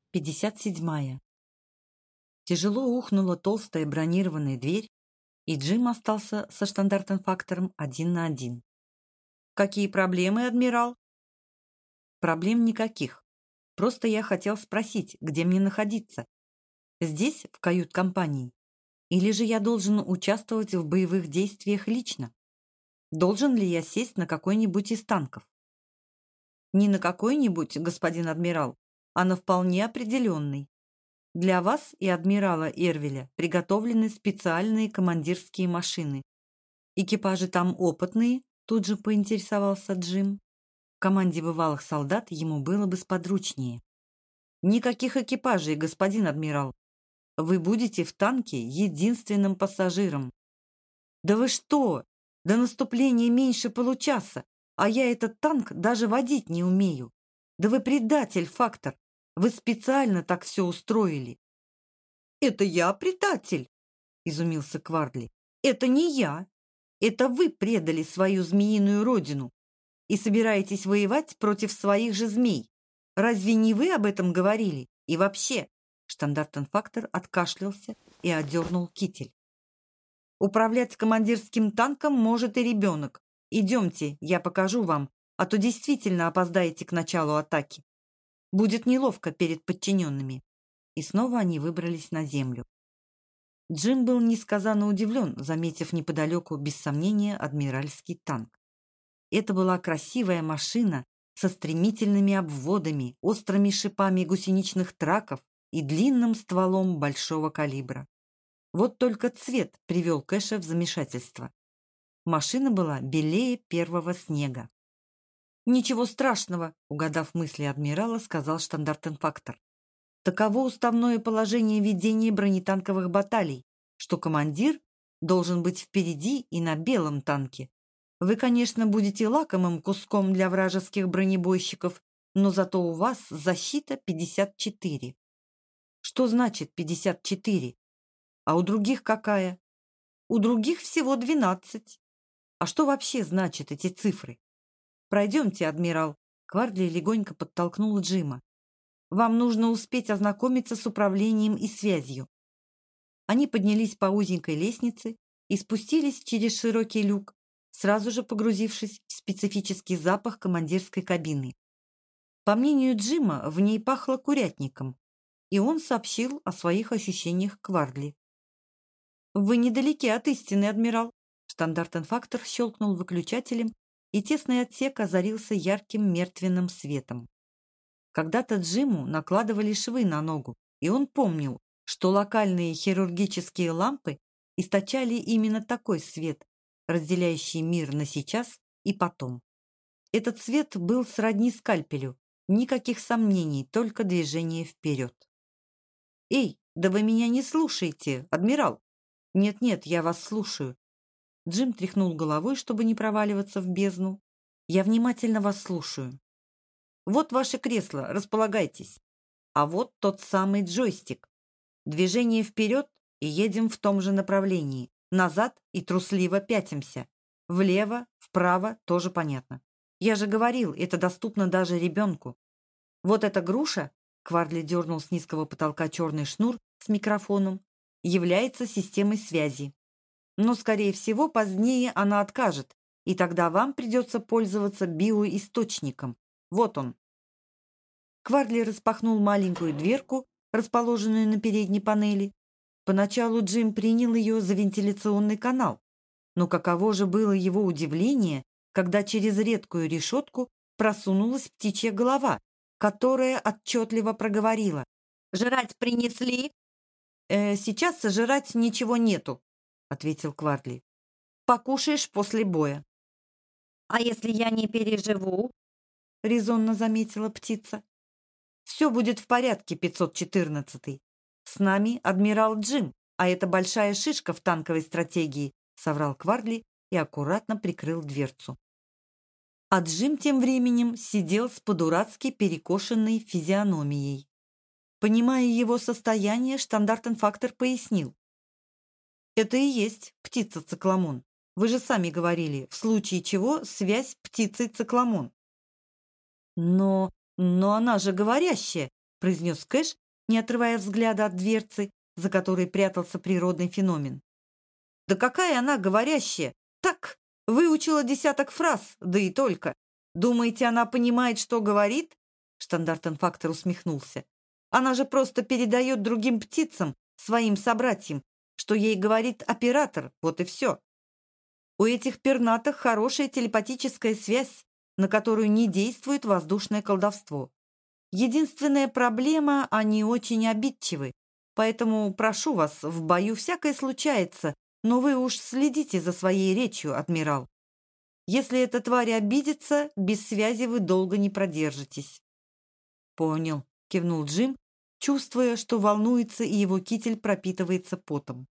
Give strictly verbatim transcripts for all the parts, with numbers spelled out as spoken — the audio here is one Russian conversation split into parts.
пятьдесят седьмая. Тяжело ухнула толстая бронированная дверь, и Джим остался со штандартенфактором один на один. «Какие проблемы, адмирал?» «Проблем никаких. Просто я хотел спросить, где мне находиться? Здесь, в кают-компании? Или же я должен участвовать в боевых действиях лично? Должен ли я сесть на какой-нибудь из танков?» «Не на какой-нибудь, господин адмирал, а на вполне определенный. Для вас и адмирала Эрвеля приготовлены специальные командирские машины. Экипажи там опытные», тут же поинтересовался Джим. В команде бывалых солдат ему было бы сподручнее. «Никаких экипажей, господин адмирал. Вы будете в танке единственным пассажиром». «Да вы что? До наступления меньше получаса, а я этот танк даже водить не умею. Да вы предатель, Фактор. Вы специально так все устроили». «Это я предатель?» — изумился Квардли. «Это не я. Это вы предали свою змеиную родину и собираетесь воевать против своих же змей. Разве не вы об этом говорили? И вообще...» Штандартенфактор откашлялся и одернул китель. «Управлять командирским танком может и ребенок. Идемте, я покажу вам, а то действительно опоздаете к началу атаки. Будет неловко перед подчиненными». И снова они выбрались на землю. Джим был несказанно удивлен, заметив неподалеку, без сомнения, адмиральский танк. Это была красивая машина со стремительными обводами, острыми шипами гусеничных траков и длинным стволом большого калибра. Вот только цвет привел Кэша в замешательство. Машина была белее первого снега. «Ничего страшного», — угадав мысли адмирала, сказал штандартенфактор. «Таково уставное положение ведения бронетанковых баталий, что командир должен быть впереди и на белом танке. Вы, конечно, будете лакомым куском для вражеских бронебойщиков, но зато у вас защита пятьдесят четыре». «Что значит пятьдесят четыре? А у других какая?» «У других всего двенадцать». «А что вообще значат эти цифры?» «Пройдемте, адмирал», — Квардли легонько подтолкнул Джима. «Вам нужно успеть ознакомиться с управлением и связью». Они поднялись по узенькой лестнице и спустились через широкий люк, сразу же погрузившись в специфический запах командирской кабины. По мнению Джима, в ней пахло курятником, и он сообщил о своих ощущениях Квардли. «Вы недалеки от истины, адмирал». Штандартенфактор щелкнул выключателем, и тесный отсек озарился ярким мертвенным светом. Когда-то Джиму накладывали швы на ногу, и он помнил, что локальные хирургические лампы источали именно такой свет, разделяющий мир на сейчас и потом. Этот свет был сродни скальпелю, никаких сомнений, только движение вперед. «Эй, да вы меня не слушаете, адмирал!» «Нет-нет, я вас слушаю». Джим тряхнул головой, чтобы не проваливаться в бездну. «Я внимательно вас слушаю». «Вот ваше кресло, располагайтесь. А вот тот самый джойстик. Движение вперед и едем в том же направлении. Назад и трусливо пятимся. Влево, вправо тоже понятно. Я же говорил, это доступно даже ребенку. Вот эта груша», Квардли дернул с низкого потолка черный шнур с микрофоном, «является системой связи. Но, скорее всего, позднее она откажет, и тогда вам придется пользоваться биоисточником. Вот он». Квардли распахнул маленькую дверку, расположенную на передней панели. Поначалу Джим принял ее за вентиляционный канал, но каково же было его удивление, когда через редкую решетку просунулась птичья голова, которая отчетливо проговорила: «Жрать принесли?» «Э, «Сейчас сожрать ничего нету», — ответил Квардли. «Покушаешь после боя». «А если я не переживу?» — резонно заметила птица. «Все будет в порядке, пятьсот четырнадцатый. С нами адмирал Джим, а это большая шишка в танковой стратегии», — соврал Квардли и аккуратно прикрыл дверцу. А Джим тем временем сидел с по-дурацки перекошенной физиономией. Понимая его состояние, штандартенфактор пояснил. «Это и есть птица-цикламон. Вы же сами говорили, в случае чего связь птицы-цикламон». «Но... но она же говорящая!» произнес Кэш, не отрывая взгляда от дверцы, за которой прятался природный феномен. «Да какая она говорящая! Так, выучила десяток фраз, да и только. Думаете, она понимает, что говорит?» Штандартенфактор усмехнулся. «Она же просто передает другим птицам, своим собратьям, что ей говорит оператор, вот и все. У этих пернатых хорошая телепатическая связь, на которую не действует воздушное колдовство. Единственная проблема – они очень обидчивы, поэтому прошу вас, в бою всякое случается, но вы уж следите за своей речью, адмирал. Если эта тварь обидится, без связи вы долго не продержитесь». «Понял», – кивнул Джим, чувствуя, что волнуется и его китель пропитывается потом.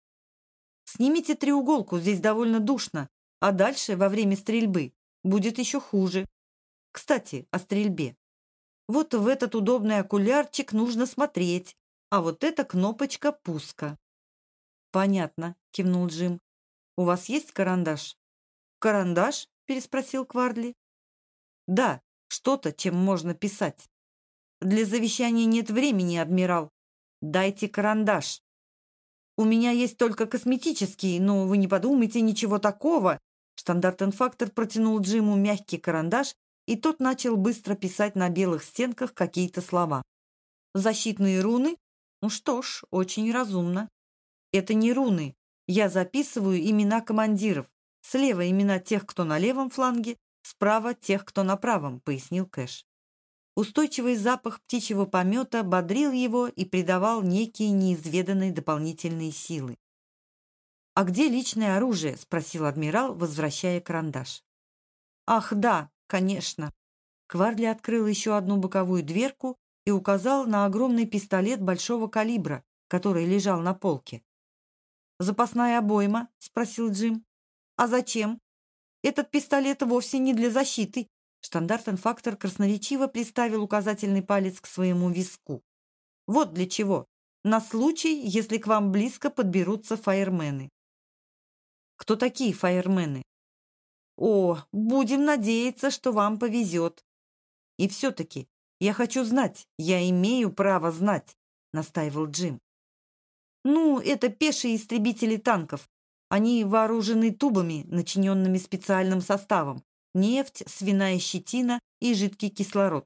«Снимите треуголку, здесь довольно душно, а дальше, во время стрельбы, будет еще хуже. Кстати, о стрельбе. Вот в этот удобный окулярчик нужно смотреть, а вот эта кнопочка пуска». «Понятно», — кивнул Джим. «У вас есть карандаш?» «Карандаш?» — переспросил Квардли. «Да, что-то, чем можно писать. Для завещания нет времени, адмирал. Дайте карандаш». «У меня есть только косметический, но вы не подумайте, ничего такого». Штандартенфактор протянул Джиму мягкий карандаш, и тот начал быстро писать на белых стенках какие-то слова. «Защитные руны? Ну что ж, очень разумно. Это не руны. Я записываю имена командиров. Слева имена тех, кто на левом фланге, справа тех, кто на правом», — пояснил Кэш. Устойчивый запах птичьего помета бодрил его и придавал некие неизведанные дополнительные силы. «А где личное оружие?» — спросил адмирал, возвращая карандаш. «Ах, да, конечно». Квардли открыл еще одну боковую дверку и указал на огромный пистолет большого калибра, который лежал на полке. «Запасная обойма?» — спросил Джим. «А зачем? Этот пистолет вовсе не для защиты». Штандартенфактор красноречиво приставил указательный палец к своему виску. «Вот для чего. На случай, если к вам близко подберутся фаермены». «Кто такие фаермены?» «О, будем надеяться, что вам повезет». «И все-таки я хочу знать, я имею право знать», — настаивал Джим. «Ну, это пешие истребители танков. Они вооружены тубами, начиненными специальным составом. Нефть, свиная щетина и жидкий кислород.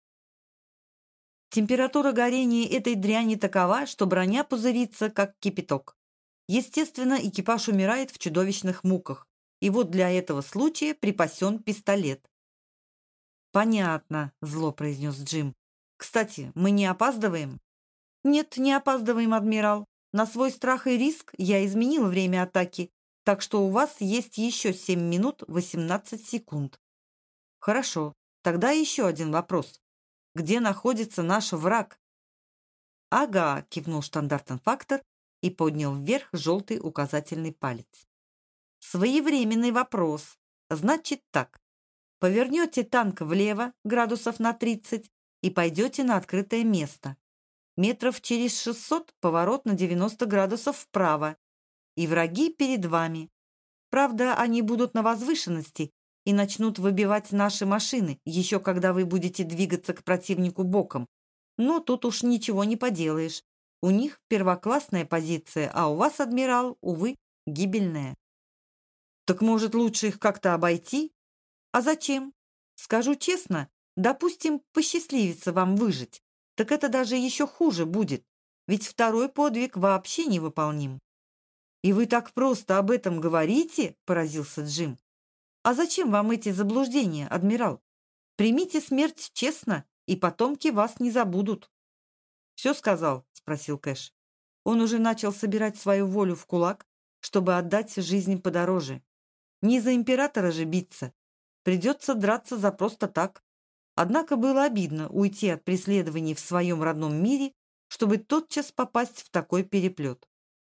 Температура горения этой дряни такова, что броня пузырится, как кипяток. Естественно, экипаж умирает в чудовищных муках. И вот для этого случая припасен пистолет». «Понятно», — зло произнес Джим. «Кстати, мы не опаздываем?» «Нет, не опаздываем, адмирал. На свой страх и риск я изменил время атаки, так что у вас есть еще семь минут восемнадцать секунд». «Хорошо, тогда еще один вопрос. Где находится наш враг?» «Ага», — кивнул штандартенфактор и поднял вверх желтый указательный палец. «Своевременный вопрос. Значит так. Повернете танк влево градусов на тридцать и пойдете на открытое место. Метров через шестьсот поворот на девяносто градусов вправо, и враги перед вами. Правда, они будут на возвышенности и начнут выбивать наши машины, еще когда вы будете двигаться к противнику боком. Но тут уж ничего не поделаешь. У них первоклассная позиция, а у вас, адмирал, увы, гибельная». «Так, может, лучше их как-то обойти?» «А зачем? Скажу честно, допустим, посчастливится вам выжить. Так это даже еще хуже будет, ведь второй подвиг вообще невыполним». «И вы так просто об этом говорите?» – поразился Джим. «А зачем вам эти заблуждения, адмирал? Примите смерть честно, и потомки вас не забудут». «Все сказал?» – спросил Кэш. Он уже начал собирать свою волю в кулак, чтобы отдать жизнь подороже. Не за императора же биться. Придется драться за просто так. Однако было обидно уйти от преследований в своем родном мире, чтобы тотчас попасть в такой переплет.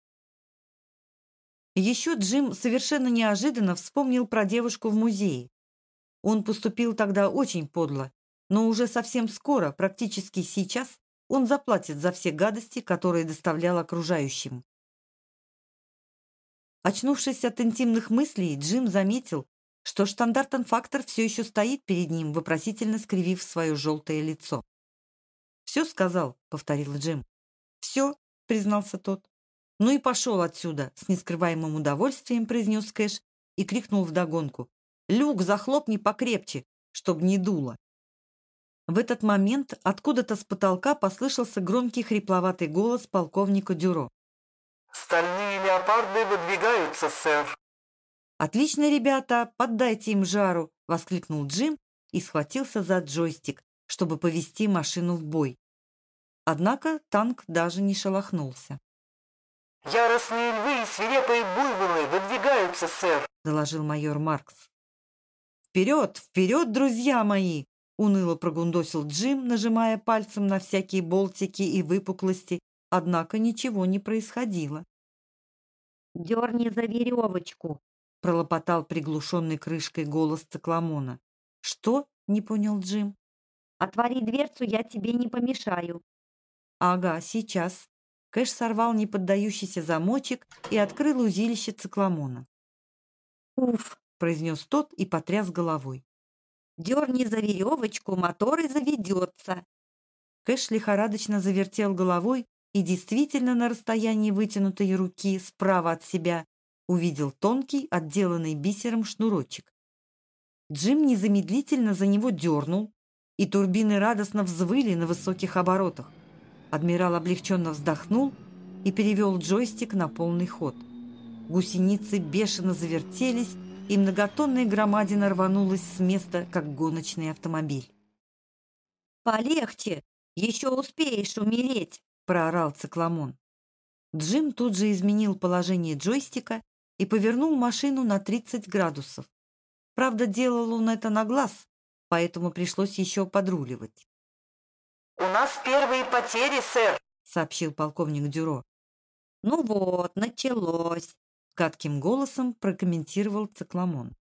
Еще Джим совершенно неожиданно вспомнил про девушку в музее. Он поступил тогда очень подло, но уже совсем скоро, практически сейчас, он заплатит за все гадости, которые доставлял окружающим. Очнувшись от интимных мыслей, Джим заметил, что штандартенфактор все еще стоит перед ним, вопросительно скривив свое желтое лицо. «Все сказал», — повторил Джим. «Все», — признался тот. «Ну и пошел отсюда», — с нескрываемым удовольствием произнес Кэш и крикнул вдогонку. «Люк захлопни покрепче, чтоб не дуло». В этот момент откуда-то с потолка послышался громкий хрипловатый голос полковника Дюро. «Стальные леопарды выдвигаются, сэр!» «Отлично, ребята, поддайте им жару!» — воскликнул Джим и схватился за джойстик, чтобы повести машину в бой. Однако танк даже не шелохнулся. «Яростные львы и свирепые буйволы выдвигаются, сэр!» — доложил майор Маркс. «Вперед, вперед, друзья мои!» — уныло прогундосил Джим, нажимая пальцем на всякие болтики и выпуклости, однако ничего не происходило. «Дерни за веревочку!» — пролопотал приглушенный крышкой голос цикламона. «Что?» — не понял Джим. «Отвори дверцу, я тебе не помешаю». «Ага, сейчас». Кэш сорвал неподдающийся замочек и открыл узилище цикламона. «Уф!» — произнес тот и потряс головой. «Дерни за веревочку, мотор и заведется». Кэш лихорадочно завертел головой и действительно на расстоянии вытянутой руки справа от себя увидел тонкий, отделанный бисером шнурочек. Джим незамедлительно за него дернул, и турбины радостно взвыли на высоких оборотах. Адмирал облегченно вздохнул и перевел джойстик на полный ход. Гусеницы бешено завертелись, и многотонная громадина рванулась с места, как гоночный автомобиль. «Полегче! Еще успеешь умереть!» — проорал цикламон. Джим тут же изменил положение джойстика и повернул машину на тридцать градусов. Правда, делал он это на глаз, поэтому пришлось еще подруливать. «У нас первые потери, сэр!» — сообщил полковник Дюро. «Ну вот, началось!» — гадким голосом прокомментировал цикламон.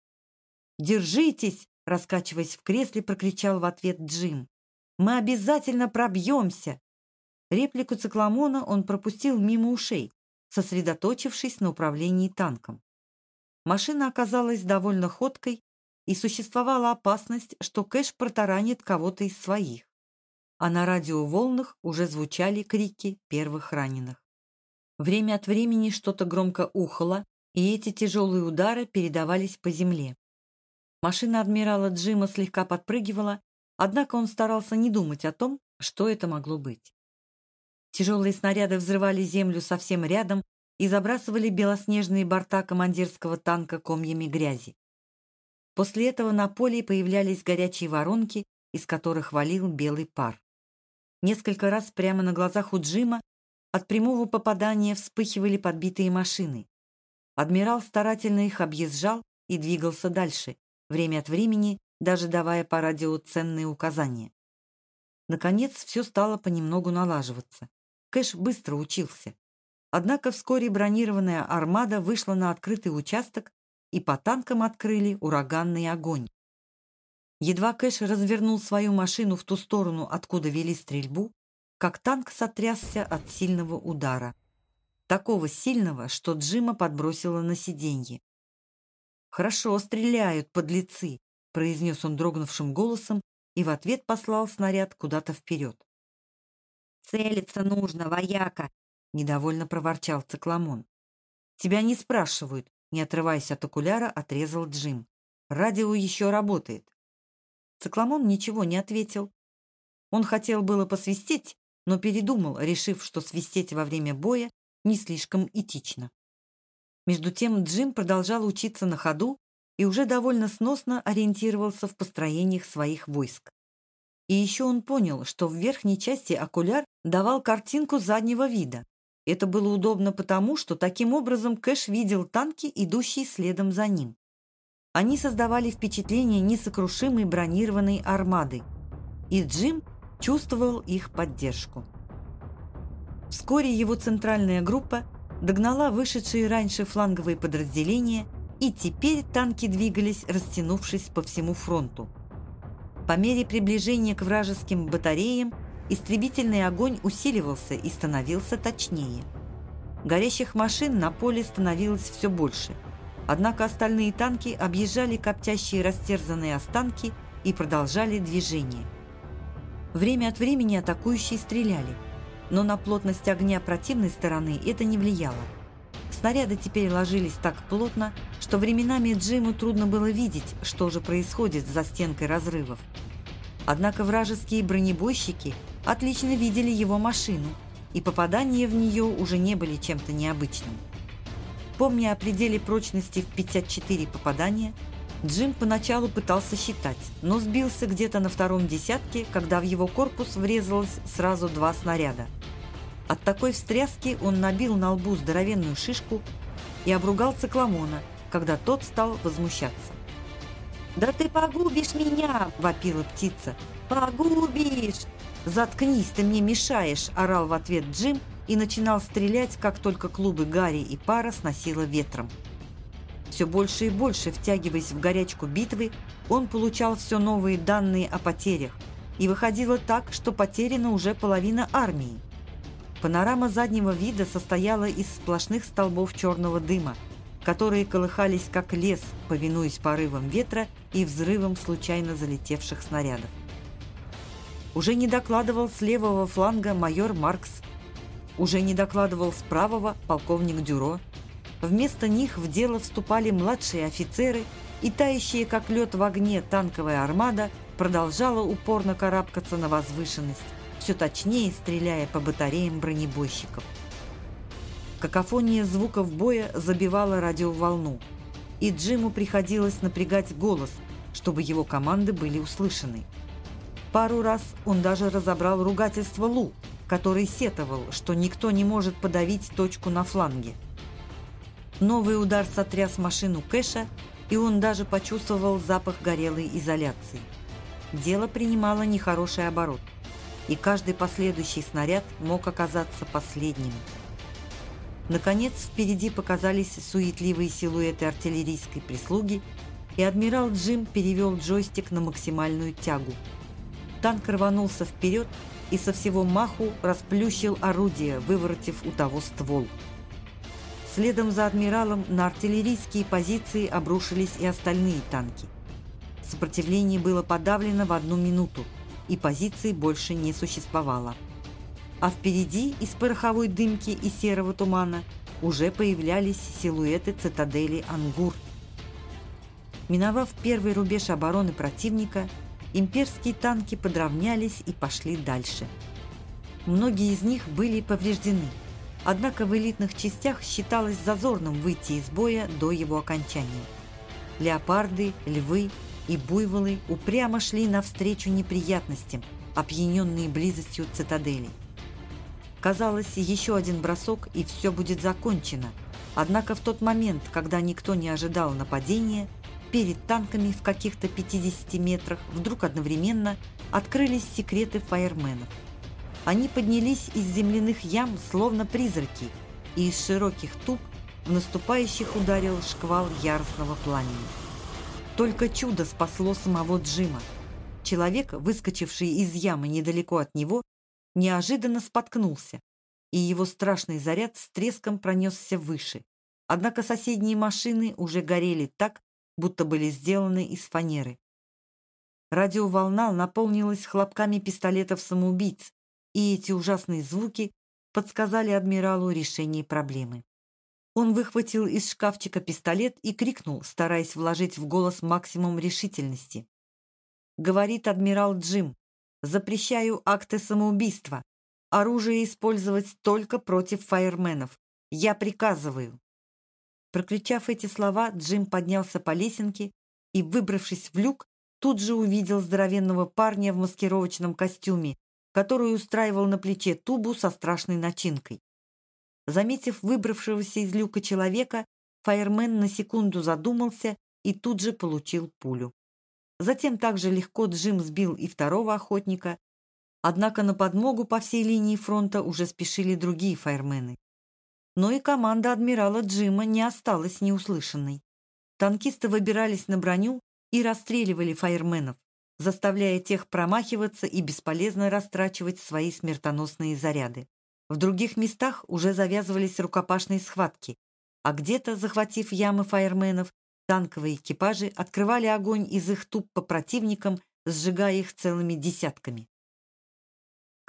«Держитесь!» — раскачиваясь в кресле, прокричал в ответ Джим. «Мы обязательно пробьемся!» Реплику цикламона он пропустил мимо ушей, сосредоточившись на управлении танком. Машина оказалась довольно ходкой, и существовала опасность, что Кэш протаранит кого-то из своих. А на радиоволнах уже звучали крики первых раненых. Время от времени что-то громко ухало, и эти тяжелые удары передавались по земле. Машина адмирала Джима слегка подпрыгивала, однако он старался не думать о том, что это могло быть. Тяжелые снаряды взрывали землю совсем рядом и забрасывали белоснежные борта командирского танка комьями грязи. После этого на поле появлялись горячие воронки, из которых валил белый пар. Несколько раз прямо на глазах у Джима от прямого попадания вспыхивали подбитые машины. Адмирал старательно их объезжал и двигался дальше, время от времени даже давая по радио ценные указания. Наконец, все стало понемногу налаживаться. Кэш быстро учился. Однако вскоре бронированная армада вышла на открытый участок, и по танкам открыли ураганный огонь. Едва Кэш развернул свою машину в ту сторону, откуда вели стрельбу, как танк сотрясся от сильного удара. Такого сильного, что Джима подбросило на сиденье. «Хорошо стреляют, подлецы», — произнес он дрогнувшим голосом и в ответ послал снаряд куда-то вперед. «Целиться нужно, вояка!» — недовольно проворчал цикламон. «Тебя не спрашивают», — не отрываясь от окуляра, отрезал Джим. «Радио еще работает». Цикламон ничего не ответил. Он хотел было посвистеть, но передумал, решив, что свистеть во время боя не слишком этично. Между тем Джим продолжал учиться на ходу и уже довольно сносно ориентировался в построениях своих войск. И еще он понял, что в верхней части окуляр давал картинку заднего вида. Это было удобно потому, что таким образом Кэш видел танки, идущие следом за ним. Они создавали впечатление несокрушимой бронированной армады, и Джим чувствовал их поддержку. Вскоре его центральная группа догнала вышедшие раньше фланговые подразделения, и теперь танки двигались, растянувшись по всему фронту. По мере приближения к вражеским батареям истребительный огонь усиливался и становился точнее. Горящих машин на поле становилось все больше, однако остальные танки объезжали коптящие растерзанные останки и продолжали движение. Время от времени атакующие стреляли, но на плотность огня противной стороны это не влияло. Снаряды теперь ложились так плотно, что временами Джиму трудно было видеть, что же происходит за стенкой разрывов. Однако вражеские бронебойщики отлично видели его машину, и попадания в нее уже не были чем-то необычным. Помня о пределе прочности в пятьдесят четыре попадания, Джим поначалу пытался считать, но сбился где-то на втором десятке, когда в его корпус врезалось сразу два снаряда. От такой встряски он набил на лбу здоровенную шишку и обругал Цикломона, когда тот стал возмущаться. «Да ты погубишь меня!» – вопила птица. «Погубишь!» «Заткнись, ты мне мешаешь!» – орал в ответ Джим и начинал стрелять, как только клубы гари и пара сносило ветром. Все больше и больше втягиваясь в горячку битвы, он получал все новые данные о потерях, и выходило так, что потеряна уже половина армии. Панорама заднего вида состояла из сплошных столбов черного дыма, которые колыхались как лес, повинуясь порывам ветра и взрывам случайно залетевших снарядов. Уже не докладывал с левого фланга майор Маркс, уже не докладывал с правого полковник Дюро. Вместо них в дело вступали младшие офицеры, и тающая как лед в огне танковая армада продолжала упорно карабкаться на возвышенность, все точнее стреляя по батареям бронебойщиков. Какофония звуков боя забивала радиоволну, и Джиму приходилось напрягать голос, чтобы его команды были услышаны. Пару раз он даже разобрал ругательство Лу, который сетовал, что никто не может подавить точку на фланге. Новый удар сотряс машину Кэша, и он даже почувствовал запах горелой изоляции. Дело принимало нехороший оборот, и каждый последующий снаряд мог оказаться последним. Наконец, впереди показались суетливые силуэты артиллерийской прислуги, и адмирал Джим перевел джойстик на максимальную тягу. Танк рванулся вперед и со всего маху расплющил орудие, выворотив у того ствол. Следом за адмиралом на артиллерийские позиции обрушились и остальные танки. Сопротивление было подавлено в одну минуту, и позиций больше не существовало. А впереди из пороховой дымки и серого тумана уже появлялись силуэты цитадели Ангур. Миновав первый рубеж обороны противника, имперские танки подравнялись и пошли дальше. Многие из них были повреждены, однако в элитных частях считалось зазорным выйти из боя до его окончания. Леопарды, львы и буйволы упрямо шли навстречу неприятностям, опьяненные близостью цитадели. Казалось, еще один бросок, и все будет закончено. Однако в тот момент, когда никто не ожидал нападения, перед танками в каких-то пятидесяти метрах вдруг одновременно открылись секреты фаерменов. Они поднялись из земляных ям, словно призраки, и из широких туб в наступающих ударил шквал яростного пламени. Только чудо спасло самого Джима. Человек, выскочивший из ямы недалеко от него, неожиданно споткнулся, и его страшный заряд с треском пронесся выше. Однако соседние машины уже горели так, будто были сделаны из фанеры. Радиоволна наполнилась хлопками пистолетов-самоубийц, и эти ужасные звуки подсказали адмиралу решение проблемы. Он выхватил из шкафчика пистолет и крикнул, стараясь вложить в голос максимум решительности. «Говорит адмирал Джим, запрещаю акты самоубийства. Оружие использовать только против фаерменов. Я приказываю». Прокричав эти слова, Джим поднялся по лесенке и, выбравшись в люк, тут же увидел здоровенного парня в маскировочном костюме, который устраивал на плече тубу со страшной начинкой. Заметив выбравшегося из люка человека, фаермен на секунду задумался и тут же получил пулю. Затем также легко Джим сбил и второго охотника, однако на подмогу по всей линии фронта уже спешили другие фаермены. Но и команда адмирала Джима не осталась неуслышанной. Танкисты выбирались на броню и расстреливали фаерменов, заставляя тех промахиваться и бесполезно растрачивать свои смертоносные заряды. В других местах уже завязывались рукопашные схватки, а где-то, захватив ямы фаерменов, танковые экипажи открывали огонь из их туб по противникам, сжигая их целыми десятками.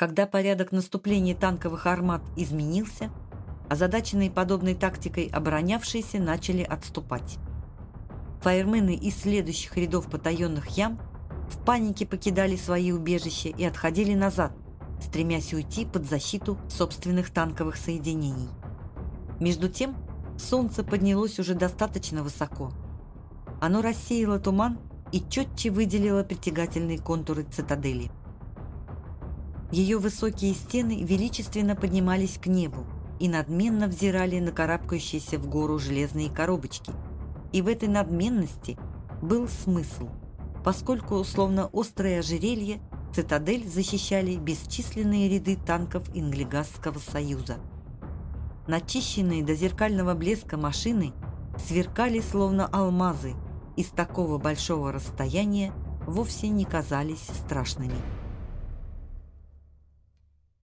Когда порядок наступления танковых армат изменился, озадаченные подобной тактикой оборонявшиеся начали отступать. Фаермены из следующих рядов потаенных ям в панике покидали свои убежища и отходили назад, стремясь уйти под защиту собственных танковых соединений. Между тем, солнце поднялось уже достаточно высоко. Оно рассеяло туман и четче выделило притягательные контуры цитадели. Ее высокие стены величественно поднимались к небу и надменно взирали на карабкающиеся в гору железные коробочки. И в этой надменности был смысл, поскольку, словно острое ожерелье, цитадель защищали бесчисленные ряды танков Инглигасского союза. Начищенные до зеркального блеска машины сверкали словно алмазы и с такого большого расстояния вовсе не казались страшными.